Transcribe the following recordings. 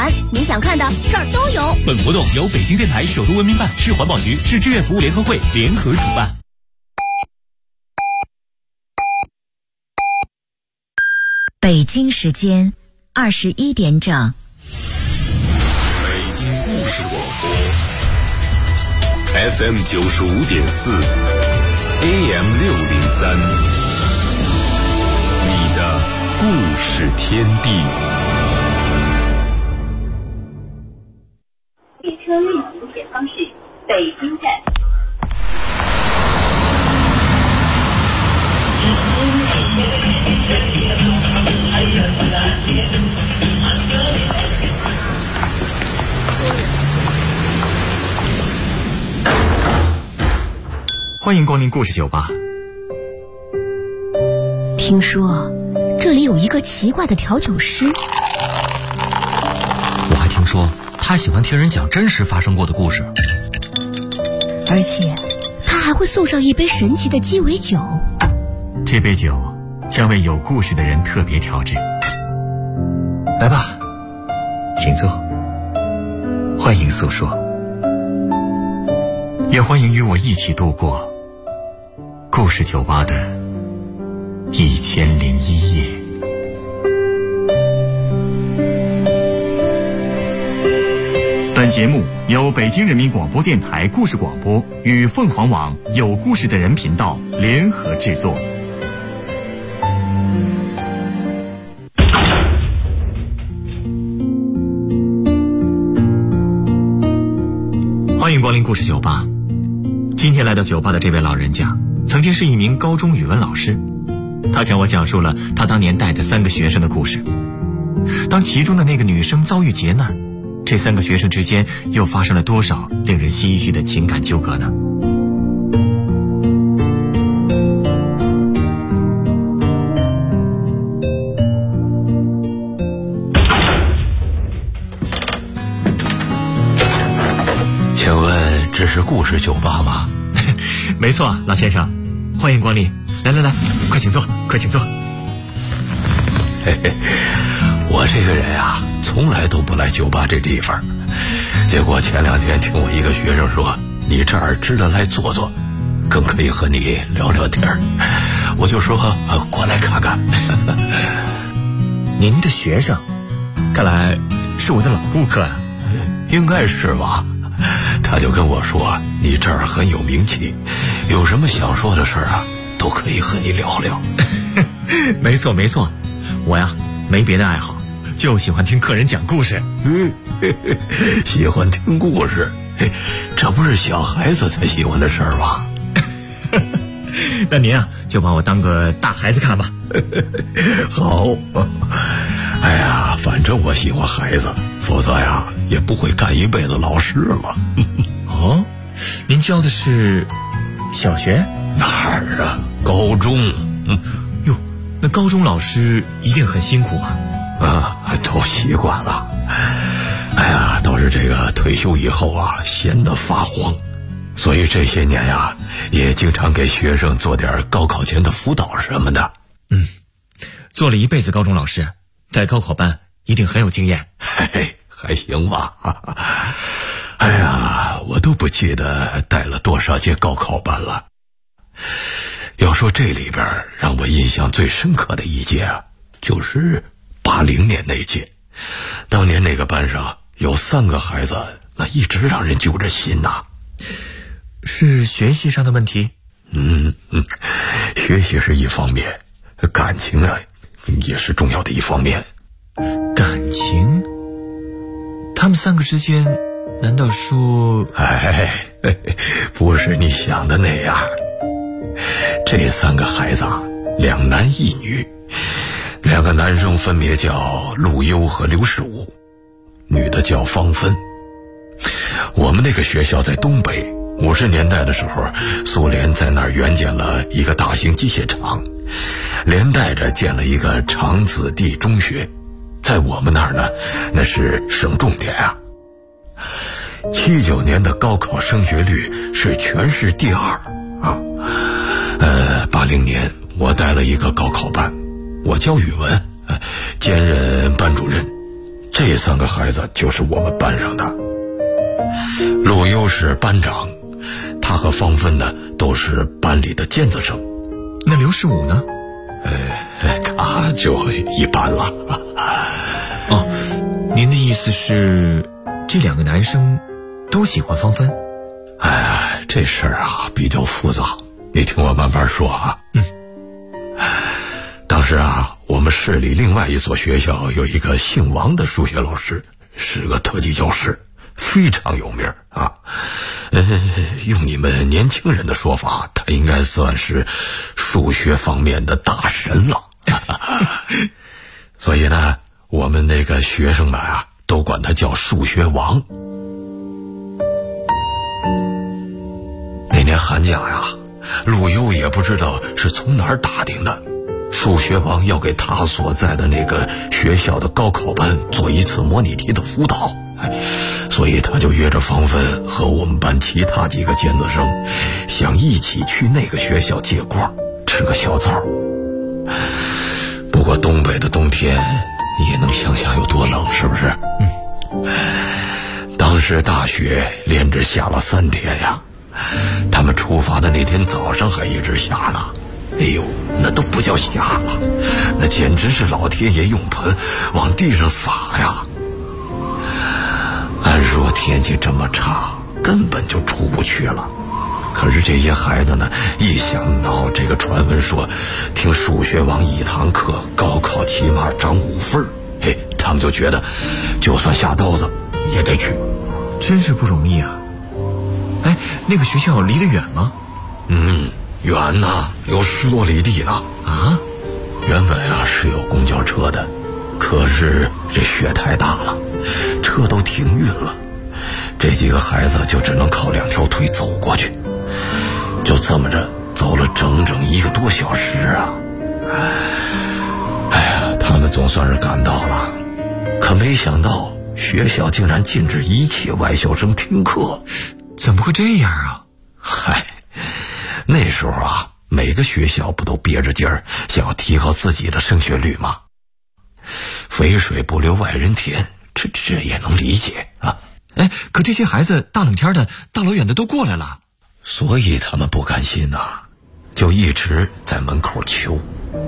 玩，你想看的这儿都有。 本活动由北京电台首都文明办、市环保局、市志愿服务联合会联合主办。 北京时间21点整。 北京故事广播 FM 95.4 AM 603，你的故事天地。 列车运行前方是北京站。 欢迎光临故事酒吧。 听说这里有一个奇怪的调酒师， 我还听说他喜欢听人讲真实发生过的故事， 而且他还会送上一杯神奇的鸡尾酒。 这杯酒将为有故事的人特别调制。来吧，请坐，欢迎诉说，也欢迎与我一起度过故事酒吧的1001夜。本节目由北京人民广播电台故事广播与凤凰网有故事的人频道联合制作。欢迎光临故事酒吧。今天来到酒吧的这位老人家曾经是一名高中语文老师，他向我讲述了他当年带的3个学生的故事。当其中的那个女生遭遇劫难，这3个学生之间又发生了多少令人唏嘘的情感纠葛呢？ 请问这是故事酒吧吗？ 没错，老先生，欢迎光临。来，快请坐，快请坐。 嘿嘿，我这个人呀，从来都不来酒吧这地方。结果前2天听我一个学生说，你这儿值得来坐坐，更可以和你聊聊天，我就说过来看看。 您的学生，看来是我的老顾客啊。 应该是吧。他就跟我说，你这儿很有名气，有什么想说的事儿啊，都可以和你聊聊。 没错，我呀没别的爱好，就喜欢听客人讲故事。 喜欢听故事，这不是小孩子才喜欢的事儿吗？ 那您啊，就把我当个大孩子看吧。 好。哎呀，反正我喜欢孩子，否则呀也不会干一辈子老师了。 哦，您教的是小学？ 哪儿啊，高中。 哟，那高中老师一定很辛苦啊。 都习惯了。哎呀，倒是这个退休以后啊，闲得发慌，所以这些年呀，也经常给学生做点高考前的辅导什么的。 做了一辈子高中老师，带高考班一定很有经验。 嘿，还行吧。哎呀，我都不记得带了多少届高考班了。要说这里边让我印象最深刻的一届啊，就是80年那届。当年那个班上有3个孩子，那一直让人揪着心呐。 是学习上的问题？ 学习是一方面，感情啊也是重要的一方面。 感情？他们3个之间难道说…… 不是你想的那样。这3个孩子2男1女，2个男生分别叫陆优和刘世武，女的叫方芬。我们那个学校在东北，50年代的时候，苏联在那儿援建了一个大型机械厂，连带着建了一个长子弟中学，在我们那儿呢，那是省重点啊。79年的高考升学率是全市第2啊。80年我带了一个高考班，我教语文，兼任班主任。 这3个孩子就是我们班上的。陆优是班长，他和方芬呢都是班里的尖子生。 那刘世武呢？ 他就一般了。 哦，您的意思是这2个男生都喜欢方芬？ 这事儿啊比较复杂，你听我慢慢说啊。当时啊，我们市里另外一所学校有一个姓王的数学老师，是个特级教师，非常有名啊。用你们年轻人的说法，他应该算是数学方面的大神了。所以呢，我们那个学生们啊，都管他叫数学王。那年寒假呀，陆优也不知道是从哪儿打听的，数学王要给他所在的那个学校的高考班做一次模拟题的辅导，所以他就约着方芬和我们班其他几个尖子生，想一起去那个学校借光，吃个小灶。不过东北的冬天，你也能想象有多冷，是不是？当时大雪连着下了3天呀，他们出发的那天早上还一直下呢。哎呦，那都不叫下了，那简直是老天爷用盆往地上撒呀。按说天气这么差，根本就出不去了。可是这些孩子呢，一想到这个传闻说听数学王1堂课高考起码涨5分，他们就觉得就算下刀子也得去。 真是不容易啊。那个学校离得远吗？ 远呐，有10多里地呢。 啊， 原本啊是有公交车的，可是这雪太大了，车都停运了，这几个孩子就只能靠2条腿走过去。就这么着走了整整1个多小时啊。他们总算是赶到了，可没想到学校竟然禁止一切外校生听课。 怎么会这样啊？ 那时候啊，每个学校不都憋着劲儿想要提高自己的升学率吗？肥水不流外人田，这也能理解啊。 可这些孩子大冷天的大老远的都过来了， 所以他们不甘心呐，就一直在门口求。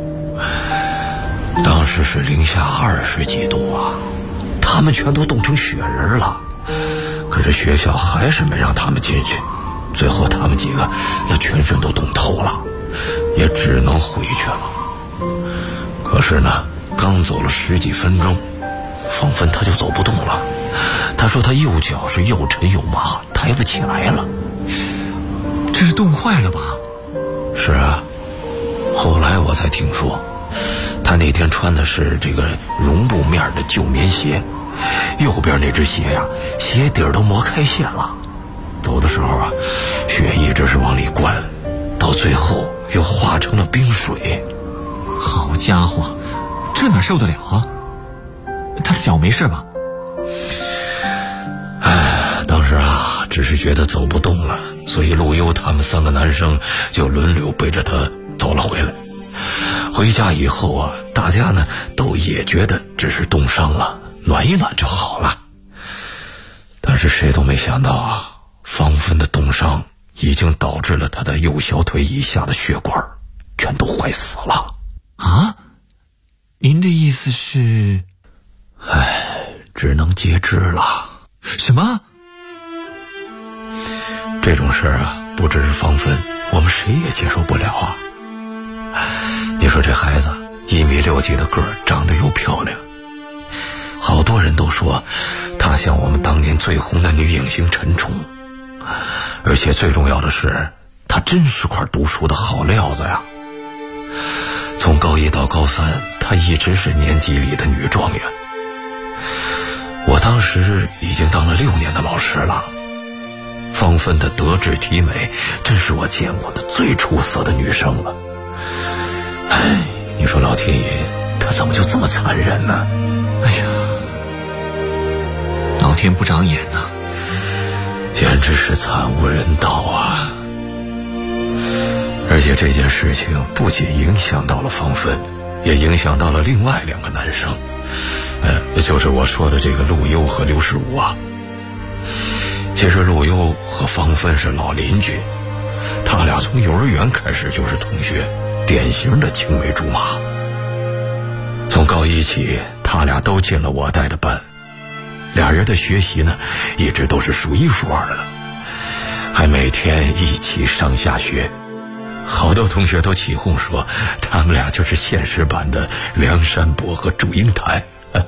当时是零下20几度啊，他们全都冻成雪人了，可是学校还是没让他们进去。最后他们几个那全身都冻透了，也只能回去了。可是呢，刚走了10几分钟，方芬他就走不动了。他说他右脚是又沉又麻，抬不起来了。 这是冻坏了吧？ 是啊，后来我才听说，他那天穿的是这个绒布面的旧棉鞋，右边那只鞋呀，鞋底都磨开线了。走的时候啊，血一直是往里灌，到最后又化成了冰水。 好家伙，这哪受得了啊？他的脚没事吧？ 当时啊，只是觉得走不动了，所以陆优他们3个男生就轮流背着他走了回来。回家以后啊，大家呢都也觉得只是冻伤了，暖一暖就好了。但是谁都没想到啊，方芬的冻伤已经导致了他的右小腿以下的血管全都坏死了。 啊？您的意思是？ 只能截肢了。 什么？ 这种事儿啊，不只是方芬，我们谁也接受不了啊。你说这孩子1.6米几的个儿，长得又漂亮，好多人都说她像我们当年最红的女影星陈冲。而且最重要的是，她真是块读书的好料子呀。从高1到高3，她一直是年级里的女状元。我当时已经当了6年的老师了。方芬的德智体美，真是我见过的最出色的女生了。你说老天爷他怎么就这么残忍呢？ 老天不长眼呐， 简直是惨无人道啊。而且这件事情不仅影响到了方芬，也影响到了另外2个男生， 就是我说的这个陆优和刘世武啊。其实陆优和方芬是老邻居，他俩从幼儿园开始就是同学，典型的青梅竹马。从高一起，他俩都进了我带的班，俩人的学习呢，一直都是数一数二的，还每天一起上下学。好多同学都起哄说，他们俩就是现实版的梁山伯和祝英台。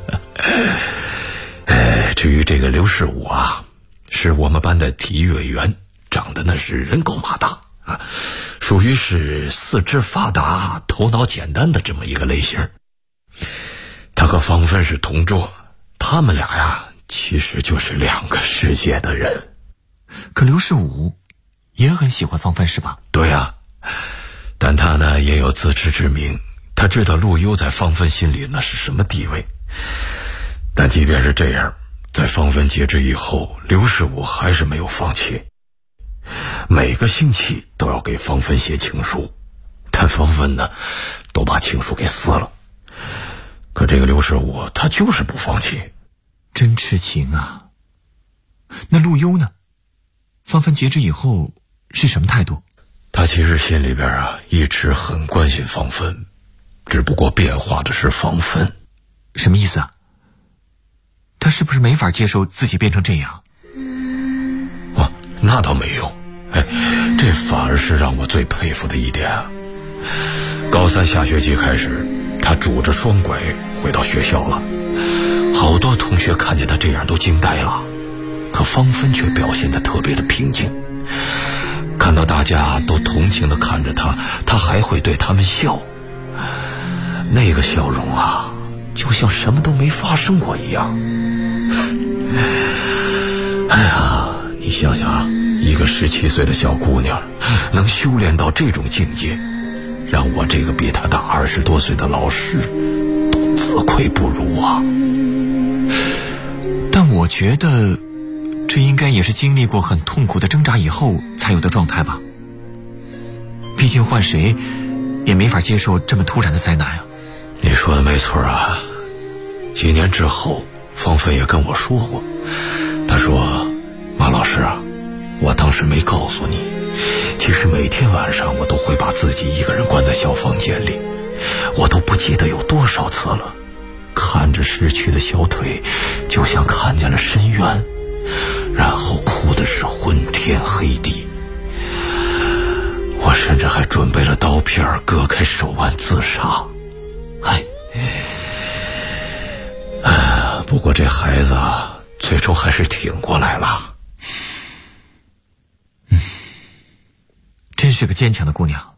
至于这个刘世武啊，是我们班的体育委员，长得那是人高马大啊，属于是四肢发达头脑简单的这么一个类型。他和方芬是同桌，他们俩呀其实就是两个世界的人。 可刘世武也很喜欢方芬是吧？ 对啊，但他呢也有自知之明，他知道陆优在方芬心里那是什么地位。但即便是这样，在方芬截肢以后，刘世武还是没有放弃，每个星期都要给方芬写情书，但方芬呢都把情书给撕了。可这个刘世武他就是不放弃， 真痴情啊。那陆优呢？方芬截肢以后是什么态度？ 他其实心里边啊一直很关心方芬，只不过变化的是方芬。 什么意思啊？他是不是没法接受自己变成这样？ 那倒没有，这反而是让我最佩服的一点啊。高三下学期开始，他拄着双拐回到学校了，好多同学看见他这样都惊呆了，可方芬却表现得特别的平静。看到大家都同情地看着他，他还会对他们笑，那个笑容啊，就像什么都没发生过一样。哎呀，你想想，一个17岁的小姑娘能修炼到这种境界，让我这个比她大20多岁的老师都自愧不如啊。 但我觉得这应该也是经历过很痛苦的挣扎以后才有的状态吧。毕竟换谁也没法接受这么突然的灾难啊。 你说的没错啊，几年之后方芬也跟我说过，她说，马老师啊，我当时没告诉你，其实每天晚上我都会把自己一个人关在小房间里，我都不记得有多少次了，看着逝去的小腿就像看见了深渊，然后哭的是昏天黑地。我甚至还准备了刀片割开手腕自杀。不过这孩子最终还是挺过来了。 真是个坚强的姑娘。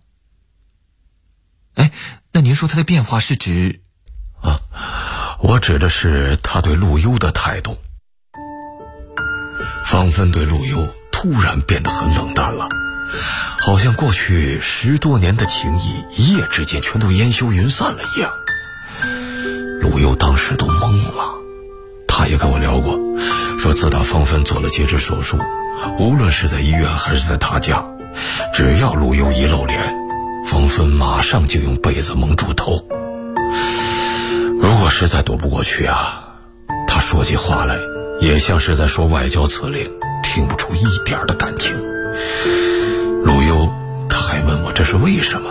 那您说她的变化是指？ 我指的是她对陆优的态度。方芬对陆优突然变得很冷淡了，好像过去10多年的情谊一夜之间全都烟消云散了一样。陆优当时都懵了，他也跟我聊过，说自打方芬做了截肢手术，无论是在医院还是在他家，只要陆优一露脸，方芬马上就用被子蒙住头。如果实在躲不过去啊，他说起话来也像是在说外交辞令，听不出一点的感情。陆优他还问我这是为什么。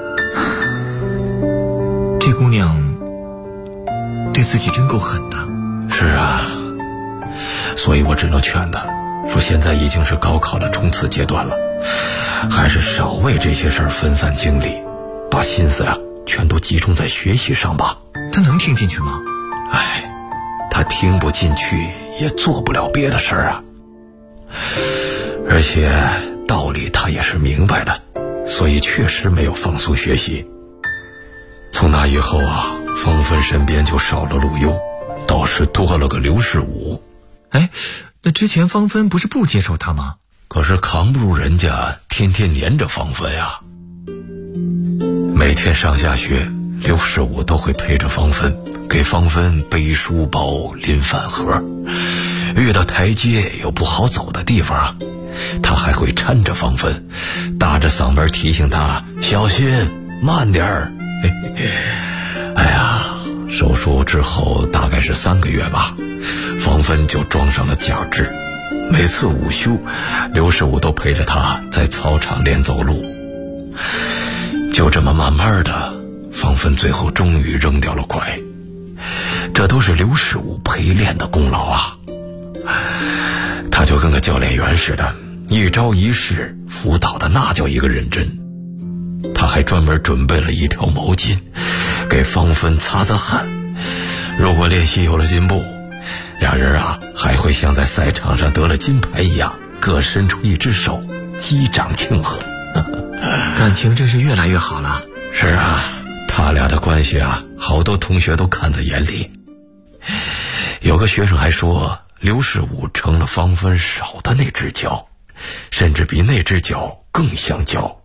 这姑娘对自己真够狠的。 是啊，所以我只能劝他说，现在已经是高考的冲刺阶段了，还是少为这些事儿分散精力，把心思全都集中在学习上吧。 他能听进去吗？ 他听不进去也做不了别的事儿啊。而且道理他也是明白的，所以确实没有放松学习。从那以后方芬身边就少了陆优，倒是多了个刘世武。 那之前方芬不是不接受他吗？ 可是扛不住人家天天黏着方芬呀。每天上下学，刘世武都会陪着方芬，给方芬背书包拎饭盒，遇到台阶有不好走的地方，他还会搀着方芬，大着嗓门提醒他小心慢点儿。 手术之后大概是3个月吧，芳芬就装上了假肢。每次午休，刘世武都陪着她在操场练走路。就这么慢慢的，芳芬最后终于扔掉了拐。这都是刘世武陪练的功劳啊！他就跟个教练员似的，一招一式辅导的那叫一个认真。他还专门准备了一条毛巾，给芳芬擦擦汗。如果练习有了进步，俩人还会像在赛场上得了金牌一样，各伸出一只手击掌庆贺。 感情真是越来越好了。 是啊，他俩的关系好多同学都看在眼里。有个学生还说，刘世武成了芳芬少的那只脚，甚至比那只脚更像脚。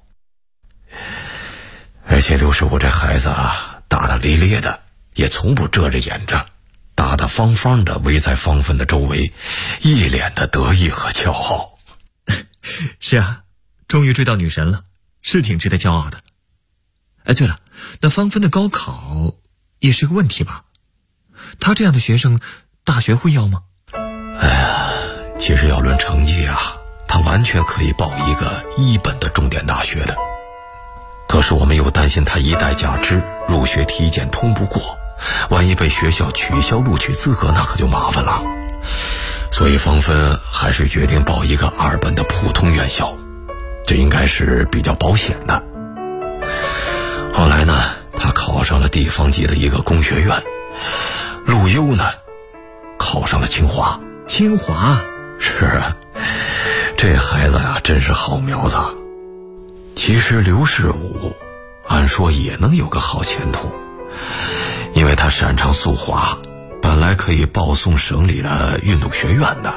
而且刘世武这孩子大大咧咧的，也从不遮着掩着，大大方方的围在芳芬的周围，一脸的得意和骄傲。 是啊，终于追到女神了，是挺值得骄傲的。哎，对了，那芳芬的高考也是个问题吧？他这样的学生，大学会要吗？ 哎呀，其实要论成绩他完全可以报一个1本的重点大学的。可是我们又担心他一代假肢，入学体检通不过，万一被学校取消录取资格，那可就麻烦了。所以芳芬还是决定报一个2本的普通院校，这应该是比较保险的。后来呢，他考上了地方级的一个工学院，陆优呢考上了清华。 清华？ 是啊，这孩子真是好苗子。其实刘世武按说也能有个好前途，因为他擅长速滑，本来可以报送省里的运动学院的。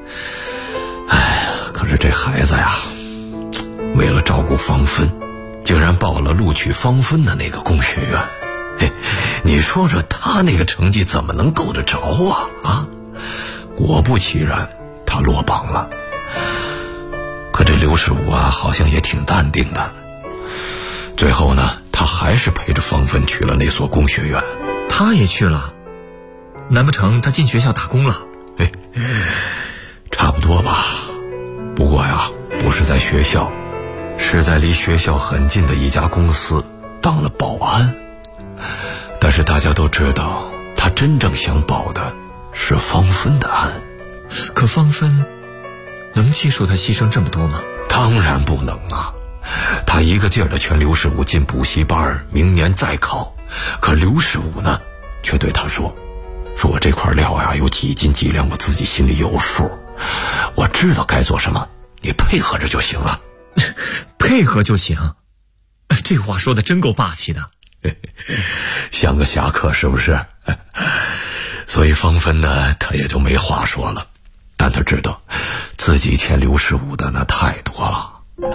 可是这孩子为了照顾芳芬，竟然报了录取芳芬的那个工学院。你说说他那个成绩怎么能够得着果不其然，他落榜了。可这刘世武好像也挺淡定的。最后呢，他还是陪着芳芬去了那所工学院。 他也去了？难不成他进学校打工了？ 差不多吧。不过不是在学校，是在离学校很近的一家公司当了保安。但是大家都知道，他真正想保的是芳芬的安。 可芳芬能接受他牺牲这么多吗？ 当然不能他一个劲儿的劝刘世武进补习班，明年再考。可刘世武呢，却对他说我这块料有几斤几两，我自己心里有数，我知道该做什么，你配合着就行了。 配合就行？这话说的真够霸气的。 像个侠客是不是？所以芳芬呢，他也就没话说了。但他知道自己欠刘世武的那太多了。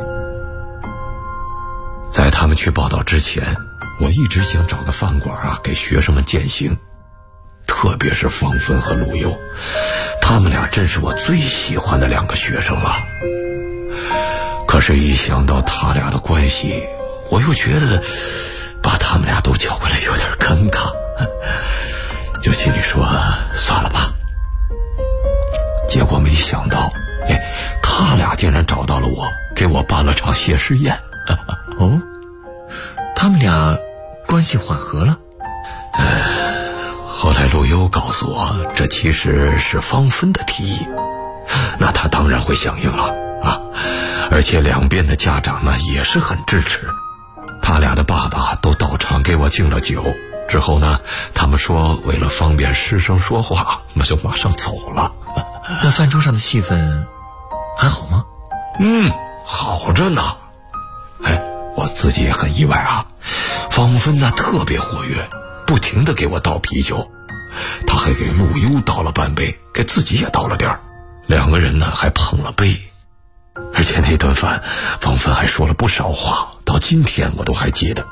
在他们去报道之前，我一直想找个饭馆给学生们践行，特别是芳芬和陆优，他们俩真是我最喜欢的2个学生了。可是一想到他俩的关系，我又觉得把他们俩都叫过来有点尴尬，就心里说算了吧。结果没想到他俩竟然找到了我，给我办了场谢师宴。 哦，他们俩关系缓和了？ 后来陆优告诉我，这其实是芳芬的提议，那他当然会响应了而且两边的家长呢也是很支持，他俩的爸爸都到场给我敬了酒。之后呢，他们说为了方便师生说话，那就马上走了。 那饭桌上的气氛还好吗？ 好着呢。我自己也很意外芳芬特别活跃，不停地给我倒啤酒，他还给陆优倒了半杯，给自己也倒了点儿。2个人呢还碰了杯。而且那顿饭芳芬还说了不少话，到今天我都还记得。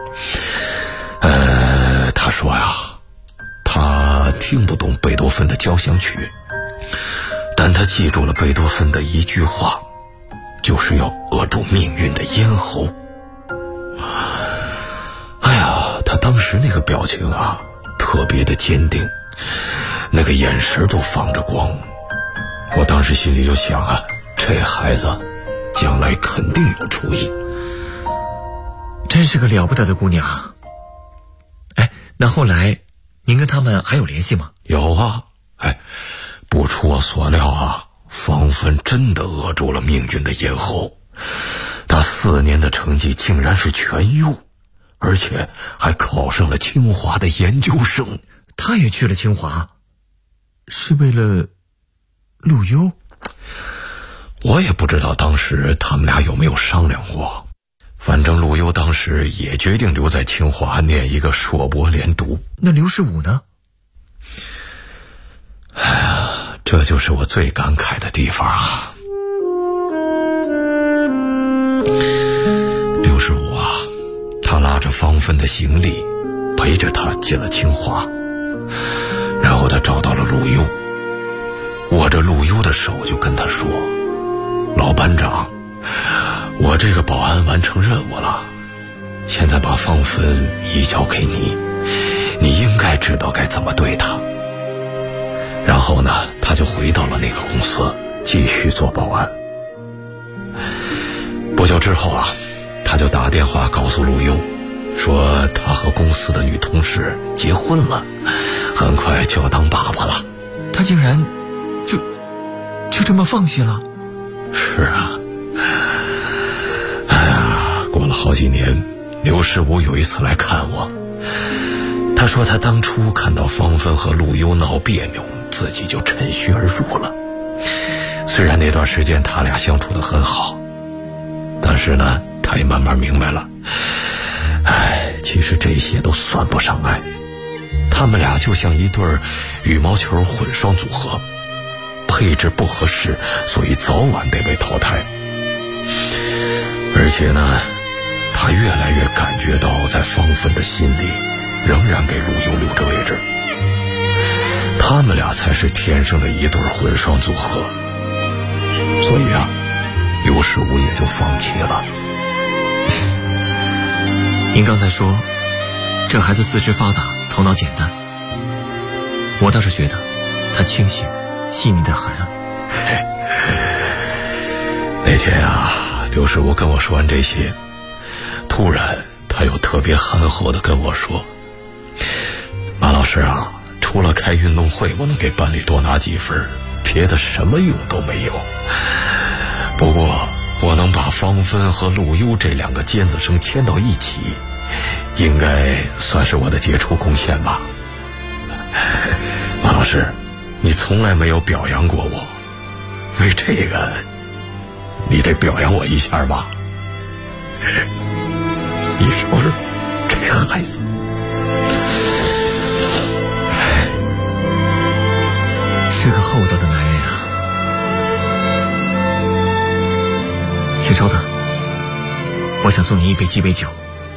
他说他听不懂贝多芬的交响曲，但他记住了贝多芬的一句话，就是要扼住命运的咽喉。他当时那个表情特别的坚定，那个眼神都放着光。我当时心里就想啊，这孩子将来肯定有出息， 真是个了不得的姑娘。哎，那后来您跟他们还有联系吗？ 有啊，不出我所料啊，方芬真的扼住了命运的咽喉。他4年的成绩竟然是全优，而且还考上了清华的研究生。 他也去了清华，是为了陆优？ 我也不知道当时他们俩有没有商量过，反正陆优当时也决定留在清华念一个硕博连读。 那刘世武呢？ 哎呀，这就是我最感慨的地方啊。刘世武啊，他拉着方芬的行李，陪着他进了清华，然后他找到了陆优，握着陆优的手就跟他说：老班长，我这个保安完成任务了，现在把方芬移交给你，你应该知道该怎么对她。然后呢，他就回到了那个公司继续做保安。不久之后啊，他就打电话告诉陆优，说他和公司的女同事结婚了，很快就要当爸爸了。 他竟然就这么放弃了？ 是啊。哎呀，过了好几年，刘世武有一次来看我，他说他当初看到方芬和陆优闹别扭，自己就趁虚而入了。虽然那段时间他俩相处得很好，但是呢，他也慢慢明白了，其实这些都算不上爱，他们俩就像一对羽毛球混双组合，配置不合适，所以早晚得被淘汰。而且呢，他越来越感觉到在方芬的心里仍然给陆优留着位置，他们俩才是天生的一对混双组合。所以啊，刘世武也就放弃了。 您刚才说这孩子四肢发达，头脑简单，我倒是觉得他清醒细腻得很。 那天啊，刘世武跟我说完这些，突然他又特别憨厚地跟我说：马老师啊，除了开运动会我能给班里多拿几分，别的什么用都没有，不过我能把方芬和陆优这2个尖子生牵到一起，应该算是我的杰出贡献吧。马老师，你从来没有表扬过我，为这个你得表扬我一下吧。你说说这孩子， 是个厚道的男人啊。请稍等，我想送您一杯鸡尾酒。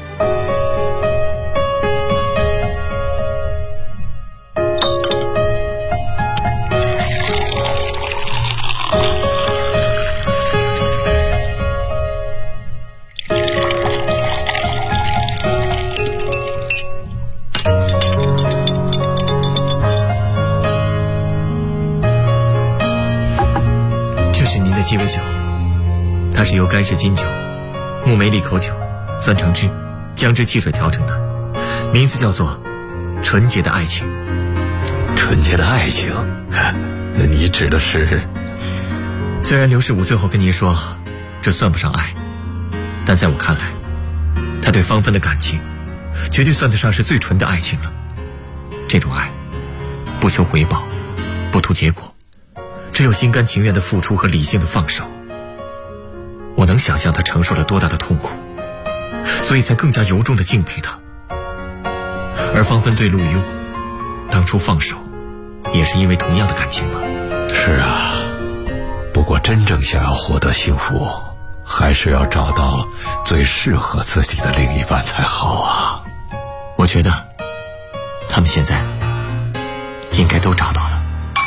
这是您的鸡尾酒，它是由干式金酒、木梅利口酒、酸橙汁、姜汁汽水调成的，名字叫做纯洁的爱情。 纯洁的爱情？那你指的是？ 虽然刘世武最后跟您说这算不上爱，但在我看来，他对方芬的感情绝对算得上是最纯的爱情了。这种爱不求回报，不图结果，只有心甘情愿的付出和理性的放手。我能想象他承受了多大的痛苦，所以才更加由衷的敬佩他。而方芬对陆优当初放手，也是因为同样的感情吧。 是啊，不过真正想要获得幸福，还是要找到最适合自己的另一半才好啊。 我觉得他们现在应该都找到了。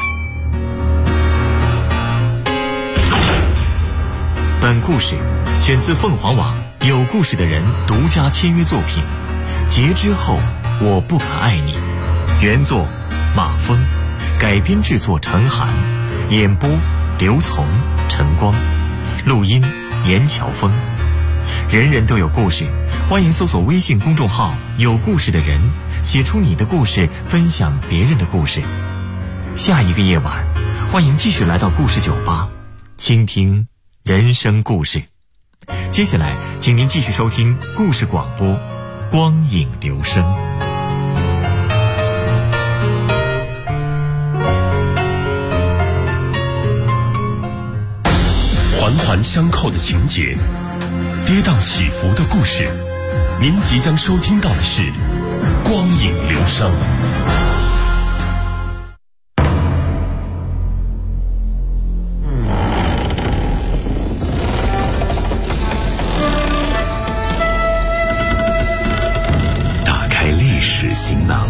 本故事选自凤凰网有故事的人独家签约作品《劫之后我不敢爱你》， 原作马峰，改编制作陈寒，演播刘从、陈光，录音严乔峰。人人都有故事，欢迎搜索微信公众号有故事的人，写出你的故事，分享别人的故事。下一个夜晚，欢迎继续来到故事酒吧，倾听人生故事。接下来请您继续收听故事广播，光影留声。 环环相扣的情节，跌宕起伏的故事，您即将收听到的是光影留声。打开历史行囊，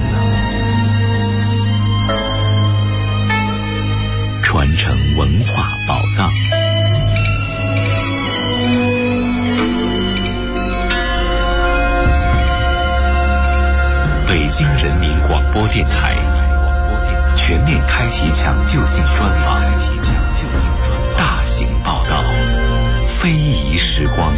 传承文化宝藏。北京人民广播电台全面开启抢救性专访，大型报道，非遗时光。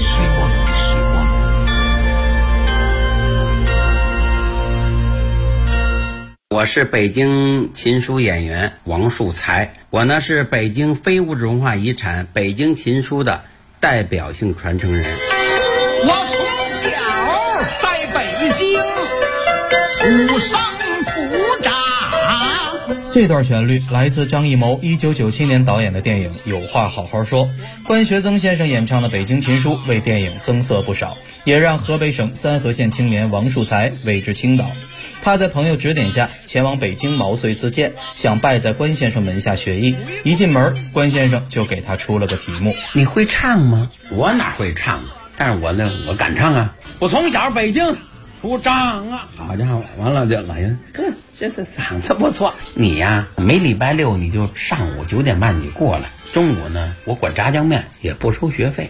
我是北京琴书演员王树才，我呢是北京非物质文化遗产北京琴书的代表性传承人。 我从小在北京土生土长。 这段旋律来自张艺谋1997年导演的电影《有话好好说》，关学增先生演唱的《北京琴书》为电影增色不少，也让河北省三河县青年王树才为之倾倒。他在朋友指点下前往北京毛遂自荐，想拜在关先生门下学艺。一进门，关先生就给他出了个题目： 你会唱吗？我哪会唱啊？但是我敢唱啊！我从小北京出长啊！好家伙，完了就哎呀，这嗓子不错。你呀，每礼拜六你就上午9点半你过来，中午呢我管炸酱面，也不收学费。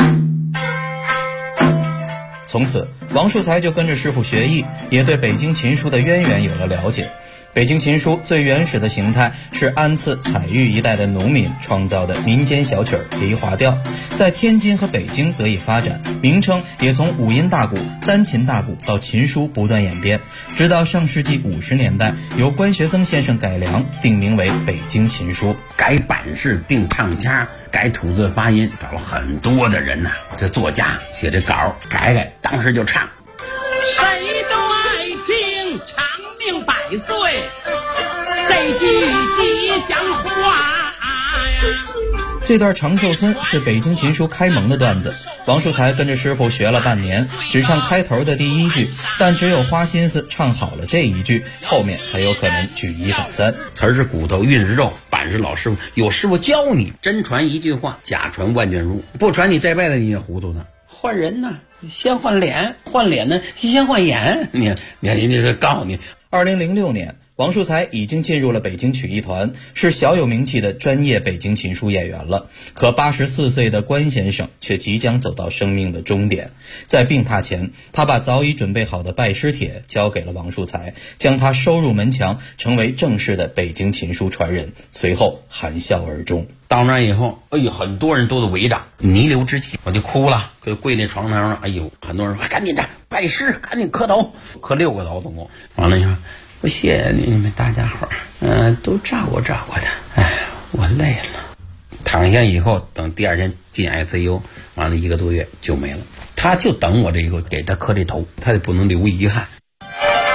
从此，王树才就跟着师傅学艺，也对北京琴书的渊源有了了解。北京琴书最原始的形态是安次、采玉一带的农民创造的民间小曲梨花调，在天津和北京得以发展，名称也从五音大鼓、单琴大鼓到琴书不断演变，直到上世纪50年代由关学增先生改良，定名为北京琴书。 改版式、定唱腔、改吐字发音，找了很多的人呐，这作家写这稿改，当时就唱。 谁都爱听长命百岁，这句吉祥话呀。 这段长寿村是北京琴书开蒙的段子，王树才跟着师傅学了半年，只唱开头的第一句，但只有花心思唱好了这一句，后面才有可能举一反三。 词儿是骨头，韵是肉，板是老师傅，有师傅教你，真传一句话，假传万卷书，不传你这辈子你也糊涂呢。换人呢，先换脸，换脸呢先换眼。你这告诉你 ，2006年。王树才已经进入了北京曲艺团，是小有名气的专业北京琴书演员了。可84岁的关先生却即将走到生命的终点。在病榻前，他把早已准备好的拜师帖交给了王树才，将他收入门墙，成为正式的北京琴书传人。随后含笑而终。 到那以后，哎呦，很多人都围着，弥留之际，我就哭了，就跪那床头上。哎呦，很多人说赶紧的拜师，赶紧磕头，磕6个头总共。完了以后，我谢谢你们大家伙儿，都照顾照顾他。哎，我累了。躺下以后，等第2天进 ICU， 完了1个多月就没了。他就等我这个给他磕这头，他也不能留遗憾。